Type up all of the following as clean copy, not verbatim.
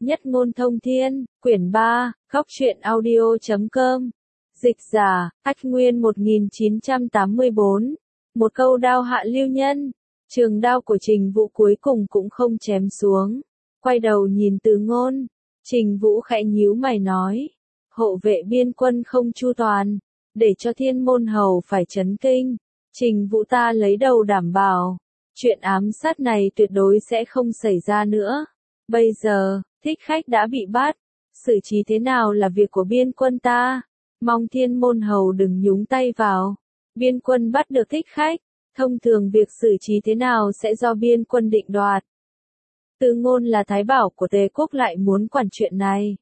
Nhất ngôn thông thiên, quyển 3, khóc truyện audio.com. Dịch giả, Ách Nguyên 1984. Một câu đao hạ lưu nhân. Trường đao của Trình Vũ cuối cùng cũng không chém xuống. Quay đầu nhìn Từ Ngôn. Trình Vũ khẽ nhíu mày nói. Hộ vệ biên quân không chu toàn. Để cho Thiên Môn Hầu phải chấn kinh. Trình Vũ ta lấy đầu đảm bảo. Chuyện ám sát này tuyệt đối sẽ không xảy ra nữa. Bây giờ, Thích Khách đã bị bắt. Xử trí thế nào là việc của biên quân ta. Mong Thiên Môn Hầu đừng nhúng tay vào. Biên quân bắt được Thích Khách. Thông thường việc xử trí thế nào sẽ do biên quân định đoạt. Từ Ngôn là thái bảo của Tề quốc lại muốn quản chuyện này.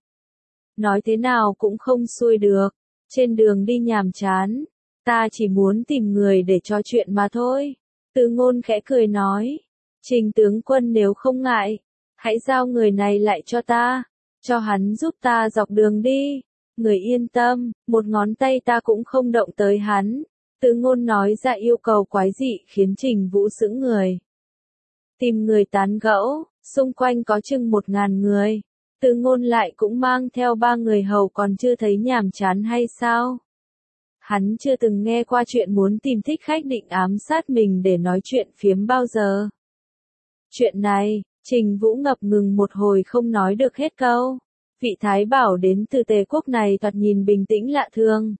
Nói thế nào cũng không xuôi được. Trên đường đi nhàm chán. Ta chỉ muốn tìm người để trò chuyện mà thôi. Từ Ngôn khẽ cười nói. Trình tướng quân nếu không ngại. Hãy giao người này lại cho ta. Cho hắn giúp ta dọc đường đi. Người yên tâm, một ngón tay ta cũng không động tới hắn. Từ Ngôn nói ra yêu cầu quái dị khiến Trình Vũ sững người. Tìm người tán gẫu, xung quanh có chừng 1000 người. Từ Ngôn lại cũng mang theo 3 người hầu còn chưa thấy nhàm chán hay sao? Hắn chưa từng nghe qua chuyện muốn tìm Thích Khách định ám sát mình để nói chuyện phiếm bao giờ. Chuyện này, Trình Vũ ngập ngừng một hồi không nói được hết câu. Vị thái bảo đến từ Tề quốc này thoạt nhìn bình tĩnh lạ thường.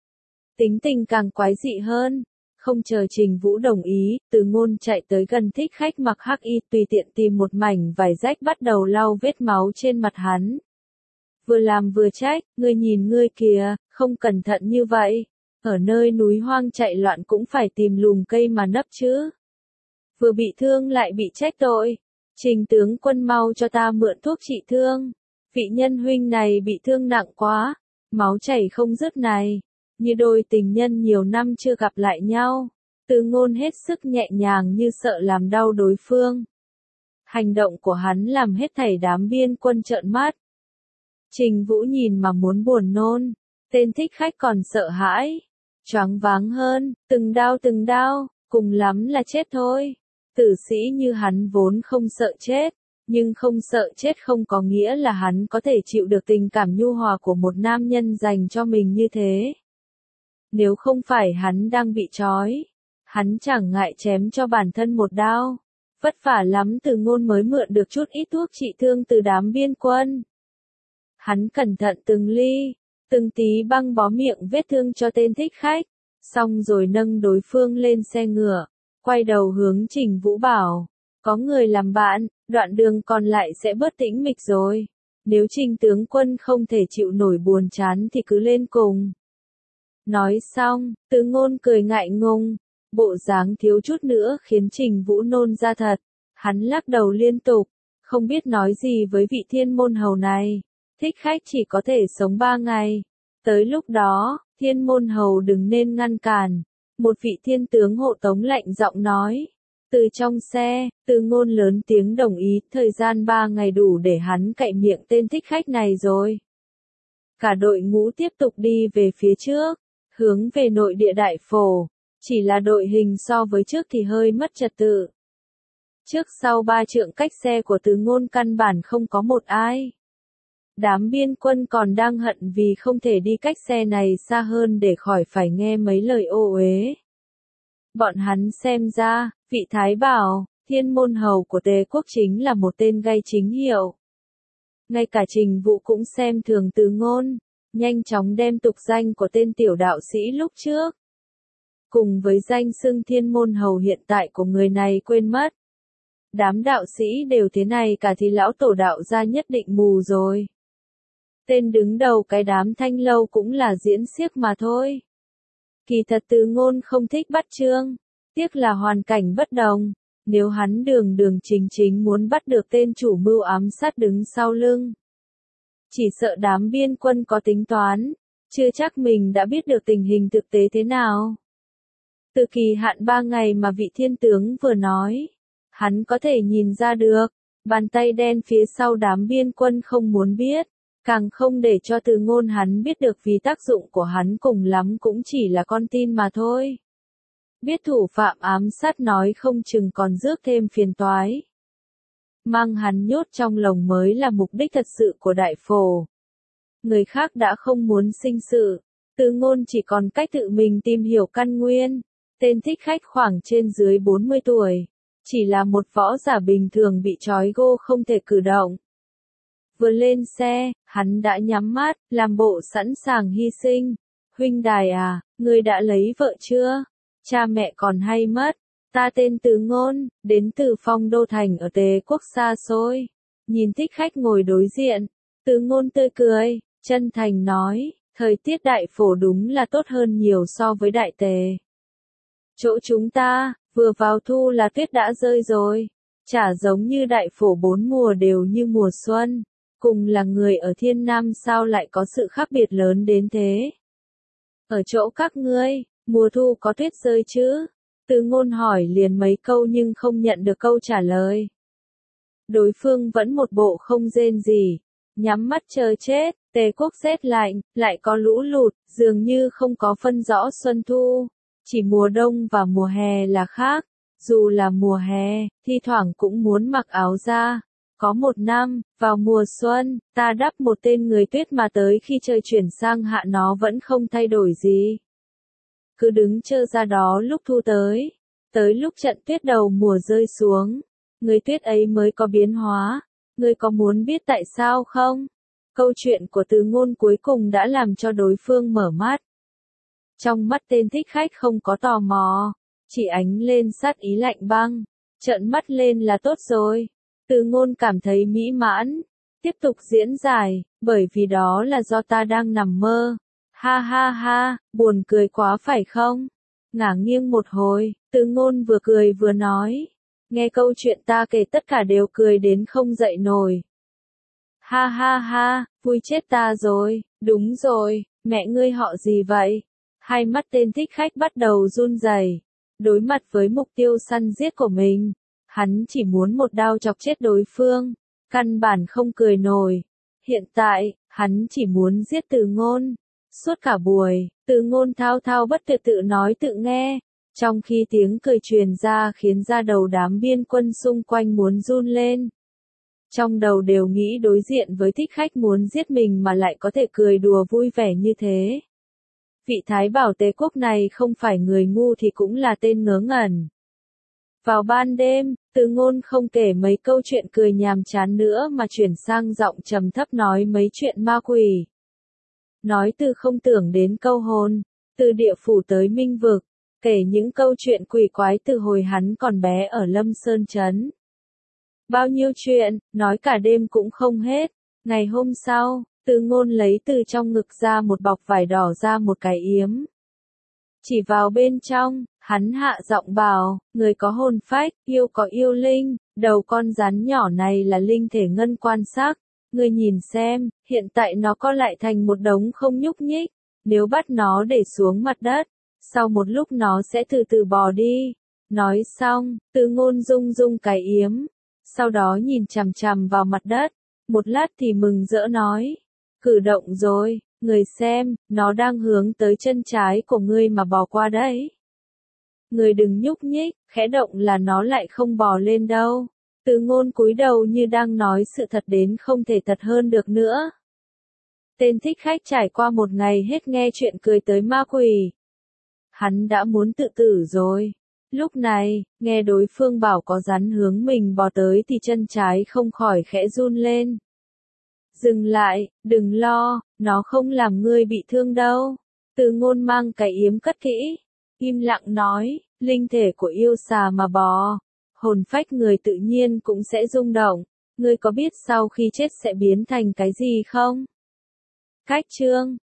Tính tình càng quái dị hơn. Không chờ Trình Vũ đồng ý, Từ Ngôn chạy tới gần Thích Khách mặc hắc y tùy tiện tìm một mảnh vải rách bắt đầu lau vết máu trên mặt hắn. Vừa làm vừa trách, ngươi nhìn ngươi kìa, không cẩn thận như vậy. Ở nơi núi hoang chạy loạn cũng phải tìm lùm cây mà nấp chứ. Vừa bị thương lại bị trách tội. Trình tướng quân mau cho ta mượn thuốc trị thương. Vị nhân huynh này bị thương nặng quá. Máu chảy không dứt này. Như đôi tình nhân nhiều năm chưa gặp lại nhau. Từ Ngôn hết sức nhẹ nhàng như sợ làm đau đối phương. Hành động của hắn làm hết thảy đám biên quân trợn mắt. Trình Vũ nhìn mà muốn buồn nôn. Tên Thích Khách còn sợ hãi. Choáng váng hơn, từng đao, cùng lắm là chết thôi. Tử sĩ như hắn vốn không sợ chết. Nhưng không sợ chết không có nghĩa là hắn có thể chịu được tình cảm nhu hòa của một nam nhân dành cho mình như thế. Nếu không phải hắn đang bị trói, hắn chẳng ngại chém cho bản thân một đao. Vất vả lắm Từ Ngôn mới mượn được chút ít thuốc trị thương từ đám biên quân. Hắn cẩn thận từng ly, từng tí băng bó miệng vết thương cho tên Thích Khách, xong rồi nâng đối phương lên xe ngựa, quay đầu hướng Trình Vũ bảo, có người làm bạn, đoạn đường còn lại sẽ bớt tĩnh mịch rồi. Nếu Trình tướng quân không thể chịu nổi buồn chán thì cứ lên cùng. Nói xong, Từ Ngôn cười ngại ngùng, bộ dáng thiếu chút nữa khiến Trình Vũ nôn ra thật. Hắn lắc đầu liên tục, không biết nói gì với vị Thiên Môn Hầu này. Thích Khách chỉ có thể sống 3 ngày. Tới lúc đó, Thiên Môn Hầu đừng nên ngăn cản. Một vị thiên tướng hộ tống lạnh giọng nói. Từ trong xe, Từ Ngôn lớn tiếng đồng ý, thời gian 3 ngày đủ để hắn cạy miệng tên Thích Khách này rồi. Cả đội ngũ tiếp tục đi về phía trước, hướng về nội địa Đại Phổ. Chỉ là đội hình so với trước thì hơi mất trật tự. Trước sau 3 trượng cách xe của Từ Ngôn căn bản không có một ai. Đám biên quân còn đang hận vì không thể đi cách xe này xa hơn để khỏi phải nghe mấy lời ô uế. Bọn hắn xem ra, vị thái bảo, Thiên Môn Hầu của Tề quốc chính là một tên gay chính hiệu. Ngay cả Trình Vũ cũng xem thường Từ Ngôn, nhanh chóng đem tục danh của tên tiểu đạo sĩ lúc trước. Cùng với danh xưng Thiên Môn Hầu hiện tại của người này quên mất. Đám đạo sĩ đều thế này cả thì lão tổ đạo gia nhất định mù rồi. Tên đứng đầu cái đám Thanh Lâu cũng là diễn xiếc mà thôi. Kỳ thật Từ Ngôn không thích bắt chương, tiếc là hoàn cảnh bất đồng. Nếu hắn đường đường chính chính muốn bắt được tên chủ mưu ám sát đứng sau lưng. Chỉ sợ đám biên quân có tính toán, chưa chắc mình đã biết được tình hình thực tế thế nào. Từ kỳ hạn 3 ngày mà vị thiên tướng vừa nói, hắn có thể nhìn ra được, bàn tay đen phía sau đám biên quân không muốn biết. Càng không để cho Từ Ngôn hắn biết được vì tác dụng của hắn cùng lắm cũng chỉ là con tin mà thôi. Biết thủ phạm ám sát nói không chừng còn rước thêm phiền toái. mang hắn nhốt trong lồng mới là mục đích thật sự của đại phổ. Người khác đã không muốn sinh sự, Từ Ngôn chỉ còn cách tự mình tìm hiểu căn nguyên. Tên thích khách khoảng trên dưới 40 tuổi, chỉ là một võ giả bình thường bị trói gô không thể cử động. Vừa lên xe, hắn đã nhắm mắt, làm bộ sẵn sàng hy sinh. Huynh đài à, ngươi đã lấy vợ chưa? Cha mẹ còn hay mất. Ta tên Từ Ngôn, đến từ Phong Đô Thành ở Tề Quốc xa xôi. Nhìn thích khách ngồi đối diện, Từ Ngôn tươi cười, chân thành nói, thời tiết đại phổ đúng là tốt hơn nhiều so với đại tề. Chỗ chúng ta, vừa vào thu là tuyết đã rơi rồi. Chả giống như đại phổ 4 mùa đều như mùa xuân. Cùng là người ở thiên nam sao lại có sự khác biệt lớn đến thế? Ở chỗ các ngươi, mùa thu có tuyết rơi chứ? Từ Ngôn hỏi liền mấy câu nhưng không nhận được câu trả lời. Đối phương vẫn một bộ không rên gì, nhắm mắt chờ chết. Tề Quốc rét lạnh, lại có lũ lụt, dường như không có phân rõ xuân thu. Chỉ mùa đông và mùa hè là khác. Dù là mùa hè, thi thoảng cũng muốn mặc áo da. Có một năm, vào mùa xuân, ta đắp một tên người tuyết mà tới khi trời chuyển sang hạ nó vẫn không thay đổi gì. Cứ đứng chờ ra đó lúc thu tới. Tới lúc trận tuyết đầu mùa rơi xuống, người tuyết ấy mới có biến hóa. Ngươi có muốn biết tại sao không? Câu chuyện của Từ Ngôn cuối cùng đã làm cho đối phương mở mắt. Trong mắt tên thích khách không có tò mò, chỉ ánh lên sát ý lạnh băng. Trợn mắt lên là tốt rồi. Từ Ngôn cảm thấy mỹ mãn. Tiếp tục diễn giải, bởi vì đó là do ta đang nằm mơ. Ha ha ha, buồn cười quá phải không? Ngả nghiêng một hồi, Từ Ngôn vừa cười vừa nói. Nghe câu chuyện ta kể tất cả đều cười đến không dậy nổi. Ha ha ha, vui chết ta rồi, đúng rồi, mẹ ngươi họ gì vậy? Hai mắt tên thích khách bắt đầu run rẩy. Đối mặt với mục tiêu săn giết của mình, hắn chỉ muốn một đao chọc chết đối phương, căn bản không cười nổi. Hiện tại, hắn chỉ muốn giết Từ Ngôn. Suốt cả buổi, Từ Ngôn thao thao bất tuyệt tự nói tự nghe, trong khi tiếng cười truyền ra khiến da đầu đám biên quân xung quanh muốn run lên. Trong đầu đều nghĩ đối diện với thích khách muốn giết mình mà lại có thể cười đùa vui vẻ như thế. Vị thái bảo Tề Quốc này không phải người ngu thì cũng là tên ngớ ngẩn. Vào ban đêm, Từ Ngôn không kể mấy câu chuyện cười nhàm chán nữa mà chuyển sang giọng trầm thấp nói mấy chuyện ma quỷ. Nói từ không tưởng đến câu hồn, từ địa phủ tới minh vực, kể những câu chuyện quỷ quái từ hồi hắn còn bé ở Lâm Sơn Trấn. Bao nhiêu chuyện, nói cả đêm cũng không hết. Ngày hôm sau, Từ Ngôn lấy từ trong ngực ra một bọc vải đỏ ra một cái yếm. Chỉ vào bên trong, hắn hạ giọng bảo, người có hồn phách, yêu có yêu linh, đầu con rắn nhỏ này là linh thể ngân quan sắc. Người nhìn xem, hiện tại nó co lại thành một đống không nhúc nhích. Nếu bắt nó để xuống mặt đất, sau một lúc nó sẽ từ từ bò đi. Nói xong, Từ Ngôn rung rung cái yếm. Sau đó nhìn chằm chằm vào mặt đất. Một lát thì mừng rỡ nói. Cử động rồi, người xem, nó đang hướng tới chân trái của ngươi mà bò qua đấy. Người đừng nhúc nhích, khẽ động là nó lại không bò lên đâu. Từ Ngôn cúi đầu như đang nói sự thật đến không thể thật hơn được nữa. Tên thích khách trải qua một ngày hết nghe chuyện cười tới ma quỷ. Hắn đã muốn tự tử rồi. Lúc này, nghe đối phương bảo có rắn hướng mình bò tới thì chân trái không khỏi khẽ run lên. Dừng lại, đừng lo, nó không làm ngươi bị thương đâu. Từ Ngôn mang cái yếm cất kỹ, im lặng nói, linh thể của yêu xà mà bò, hồn phách người tự nhiên cũng sẽ rung động. Ngươi có biết sau khi chết sẽ biến thành cái gì không? Cách chương